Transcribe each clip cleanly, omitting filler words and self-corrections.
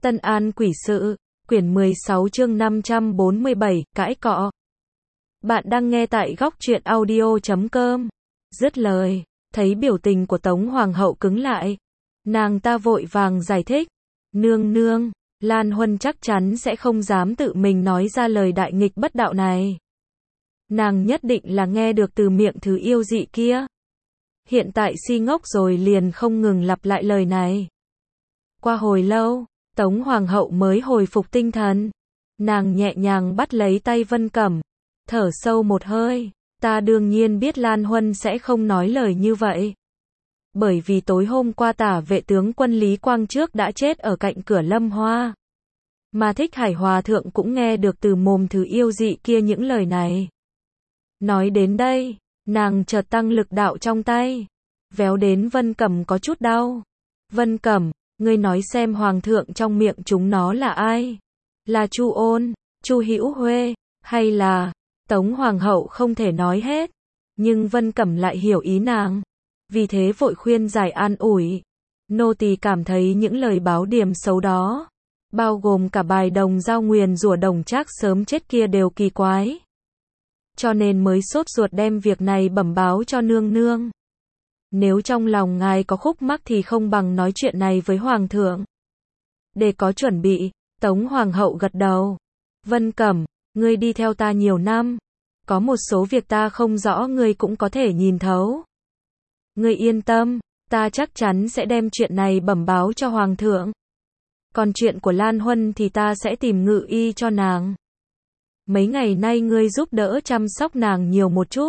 Tân An Quỷ Sự, quyển 16 chương 547, cãi cọ. Bạn đang nghe tại góc truyện audio.com. Dứt lời, thấy biểu tình của Tống Hoàng hậu cứng lại. Nàng ta vội vàng giải thích. Nương nương, Lan Huân chắc chắn sẽ không dám tự mình nói ra lời đại nghịch bất đạo này. Nàng nhất định là nghe được từ miệng thứ yêu dị kia. Hiện tại si ngốc rồi liền không ngừng lặp lại lời này. Qua hồi lâu, Tống Hoàng hậu mới hồi phục tinh thần. Nàng nhẹ nhàng bắt lấy tay Vân Cẩm, thở sâu một hơi. Ta đương nhiên biết Lan Huân sẽ không nói lời như vậy. Bởi vì tối hôm qua tả vệ tướng quân Lý Quang Trước đã chết ở cạnh cửa Lâm Hoa. Mà Thích Hải Hòa thượng cũng nghe được từ mồm thứ yêu dị kia những lời này. Nói đến đây, nàng chợt tăng lực đạo trong tay, véo đến Vân Cẩm có chút đau. Vân Cẩm, ngươi nói xem hoàng thượng trong miệng chúng nó là ai? Là Chu Ôn, Chu Hữu Huê, hay là... Tống Hoàng hậu không thể nói hết, nhưng Vân Cẩm lại hiểu ý nàng, vì thế vội khuyên giải an ủi. Nô tỳ cảm thấy những lời báo điểm xấu đó, bao gồm cả bài đồng giao nguyền rủa Đồng Trác sớm chết kia đều kỳ quái. Cho nên mới sốt ruột đem việc này bẩm báo cho nương nương. Nếu trong lòng ngài có khúc mắc thì không bằng nói chuyện này với hoàng thượng. Để có chuẩn bị, Tống Hoàng hậu gật đầu. Vân Cẩm, ngươi đi theo ta nhiều năm, có một số việc ta không rõ ngươi cũng có thể nhìn thấu. Ngươi yên tâm, ta chắc chắn sẽ đem chuyện này bẩm báo cho hoàng thượng. Còn chuyện của Lan Huân thì ta sẽ tìm ngự y cho nàng. Mấy ngày nay ngươi giúp đỡ chăm sóc nàng nhiều một chút.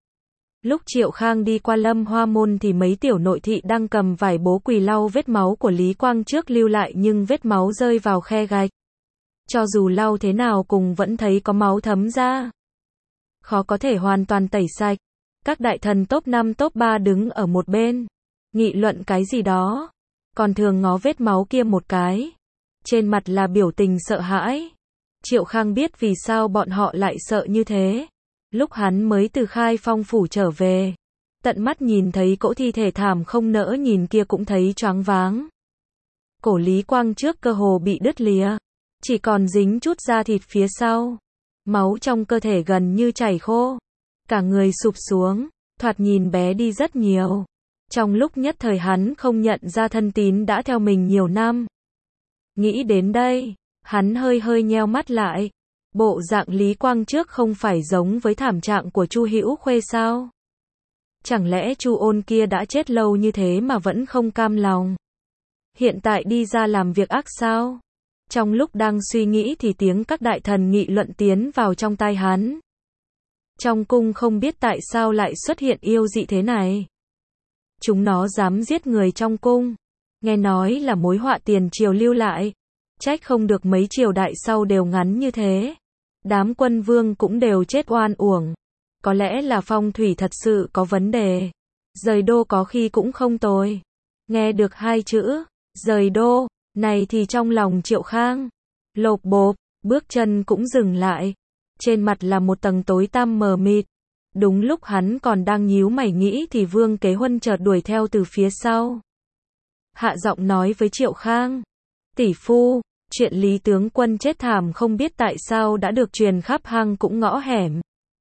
Lúc Triệu Khang đi qua Lâm Hoa môn thì mấy tiểu nội thị đang cầm vải bố quỳ lau vết máu của Lý Quang Trước lưu lại, nhưng vết máu rơi vào khe gạch. Cho dù lau thế nào cũng vẫn thấy có máu thấm ra. Khó có thể hoàn toàn tẩy sạch. Các đại thần top 5 top 3 đứng ở một bên, nghị luận cái gì đó, còn thường ngó vết máu kia một cái. Trên mặt là biểu tình sợ hãi. Triệu Khang biết vì sao bọn họ lại sợ như thế. Lúc hắn mới từ Khai Phong phủ trở về, tận mắt nhìn thấy cỗ thi thể thảm không nỡ nhìn kia cũng thấy choáng váng. Cổ Lý Quang Trước cơ hồ bị đứt lìa, chỉ còn dính chút da thịt phía sau. Máu trong cơ thể gần như chảy khô. Cả người sụp xuống, thoạt nhìn bé đi rất nhiều. Trong lúc nhất thời hắn không nhận ra thân tín đã theo mình nhiều năm. Nghĩ đến đây, hắn hơi hơi nheo mắt lại. Bộ dạng Lý Quang Trước không phải giống với thảm trạng của Chu Hữu Khuê sao? Chẳng lẽ Chu Ôn kia đã chết lâu như thế mà vẫn không cam lòng? Hiện tại đi ra làm việc ác sao? Trong lúc đang suy nghĩ thì tiếng các đại thần nghị luận tiến vào trong tai hắn. Trong cung không biết tại sao lại xuất hiện yêu dị thế này. Chúng nó dám giết người trong cung. Nghe nói là mối họa tiền triều lưu lại. Trách không được mấy triều đại sau đều ngắn như thế. Đám quân vương cũng đều chết oan uổng. Có lẽ là phong thủy thật sự có vấn đề. Rời đô có khi cũng không tồi. Nghe được hai chữ, rời đô, này thì trong lòng Triệu Khang lộp bộp, bước chân cũng dừng lại. Trên mặt là một tầng tối tăm mờ mịt. Đúng lúc hắn còn đang nhíu mày nghĩ thì Vương Kế Huân chợt đuổi theo từ phía sau. Hạ giọng nói với Triệu Khang. Tỷ phu, chuyện Lý tướng quân chết thảm không biết tại sao đã được truyền khắp hang cũng ngõ hẻm.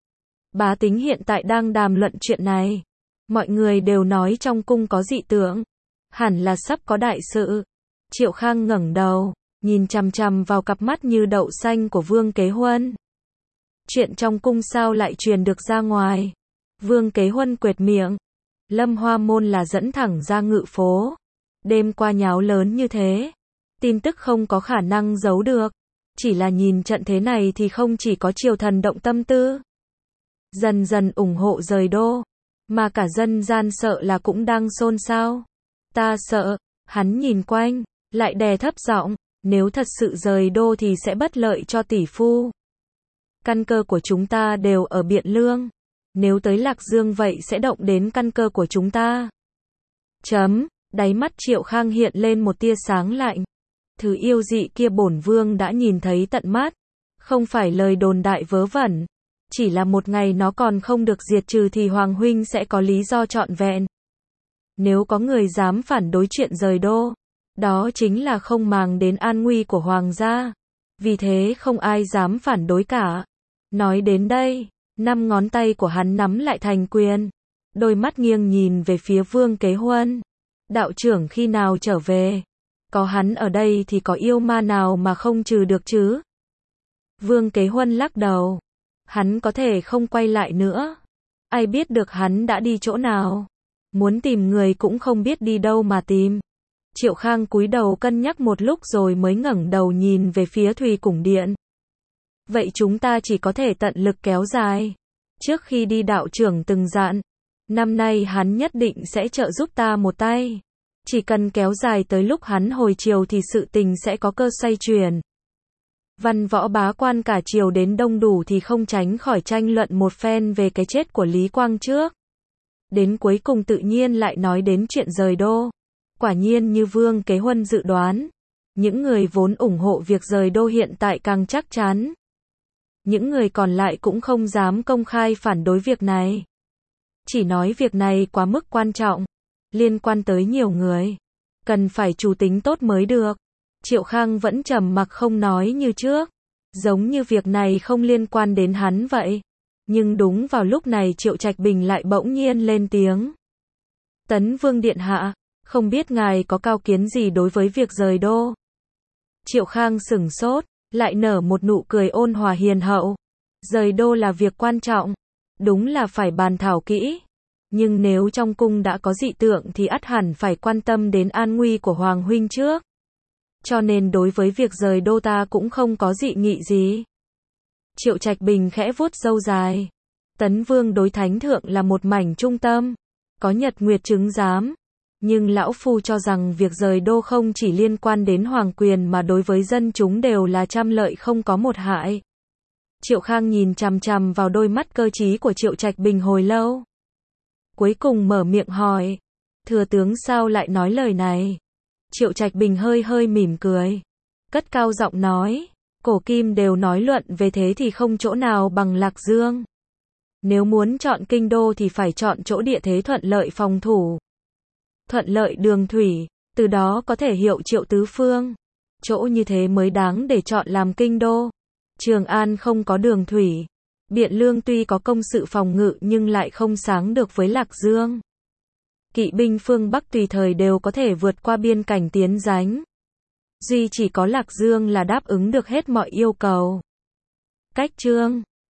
Bá tính hiện tại đang đàm luận chuyện này. Mọi người đều nói trong cung có dị tượng. Hẳn là sắp có đại sự. Triệu Khang ngẩng đầu, nhìn chằm chằm vào cặp mắt như đậu xanh của Vương Kế Huân. Chuyện trong cung sao lại truyền được ra ngoài? Vương Kế Huân quệt miệng. Lâm Hoa môn là dẫn thẳng ra ngự phố. Đêm qua nháo lớn như thế. Tin tức không có khả năng giấu được. Chỉ là nhìn trận thế này thì không chỉ có triều thần động tâm tư. Dần dần ủng hộ rời đô. Mà cả dân gian sợ là cũng đang xôn xao. Ta sợ. Hắn nhìn quanh, lại đè thấp giọng. Nếu thật sự rời đô thì sẽ bất lợi cho tỷ phu. Căn cơ của chúng ta đều ở Biện Lương. Nếu tới Lạc Dương vậy sẽ động đến căn cơ của chúng ta. Đáy mắt Triệu Khang hiện lên một tia sáng lạnh. Thứ yêu dị kia bổn vương đã nhìn thấy tận mắt. Không phải lời đồn đại vớ vẩn. Chỉ là một ngày nó còn không được diệt trừ thì Hoàng huynh sẽ có lý do trọn vẹn. Nếu có người dám phản đối chuyện rời đô, Đó chính là không màng đến an nguy của hoàng gia. Vì thế không ai dám phản đối cả. Nói đến đây, 5 ngón tay của hắn nắm lại thành quyền. Đôi mắt nghiêng nhìn về phía Vương Kế Huân. Đạo trưởng khi nào trở về? Có hắn ở đây thì có yêu ma nào mà không trừ được chứ? Vương Kế Huân lắc đầu. Hắn có thể không quay lại nữa. Ai biết được hắn đã đi chỗ nào? Muốn tìm người cũng không biết đi đâu mà tìm. Triệu Khang cúi đầu cân nhắc một lúc rồi mới ngẩng đầu nhìn về phía Thùy Cung Điện. Vậy chúng ta chỉ có thể tận lực kéo dài. Trước khi đi đạo trưởng từng dặn, năm nay hắn nhất định sẽ trợ giúp ta một tay. Chỉ cần kéo dài tới lúc hắn hồi triều thì sự tình sẽ có cơ xoay chuyển. Văn võ bá quan cả triều đến đông đủ thì không tránh khỏi tranh luận một phen về cái chết của Lý Quang trước. Đến cuối cùng tự nhiên lại nói đến chuyện rời đô. Quả nhiên như Vương Kế Huân dự đoán, những người vốn ủng hộ việc rời đô hiện tại càng chắc chắn. Những người còn lại cũng không dám công khai phản đối việc này. Chỉ nói việc này quá mức quan trọng, liên quan tới nhiều người, cần phải chủ tính tốt mới được. Triệu Khang vẫn trầm mặc không nói như trước, giống như việc này không liên quan đến hắn vậy. Nhưng đúng vào lúc này Triệu Trạch Bình lại bỗng nhiên lên tiếng. Tấn Vương điện hạ, không biết ngài có cao kiến gì đối với việc rời đô? Triệu Khang sửng sốt, lại nở một nụ cười ôn hòa hiền hậu. Rời đô là việc quan trọng, đúng là phải bàn thảo kỹ. Nhưng nếu trong cung đã có dị tượng thì ắt hẳn phải quan tâm đến an nguy của Hoàng huynh trước. Cho nên đối với việc rời đô ta cũng không có dị nghị gì. Triệu Trạch Bình khẽ vuốt râu dài. Tấn Vương đối Thánh Thượng là một mảnh trung tâm, có nhật nguyệt chứng giám. Nhưng lão phu cho rằng việc rời đô không chỉ liên quan đến hoàng quyền mà đối với dân chúng đều là trăm lợi không có một hại. Triệu Khang nhìn chằm chằm vào đôi mắt cơ trí của Triệu Trạch Bình hồi lâu. Cuối cùng mở miệng hỏi. Thừa tướng sao lại nói lời này? Triệu Trạch Bình hơi hơi mỉm cười. Cất cao giọng nói. Cổ kim đều nói luận về thế thì không chỗ nào bằng Lạc Dương. Nếu muốn chọn kinh đô thì phải chọn chỗ địa thế thuận lợi phòng thủ. Thuận lợi đường thủy, từ đó có thể hiệu triệu tứ phương. Chỗ như thế mới đáng để chọn làm kinh đô. Trường An không có đường thủy. Biện Lương tuy có công sự phòng ngự nhưng lại không sánh được với Lạc Dương. Kỵ binh phương Bắc tùy thời đều có thể vượt qua biên cảnh tiến đánh. Duy chỉ có Lạc Dương là đáp ứng được hết mọi yêu cầu. Cách Trương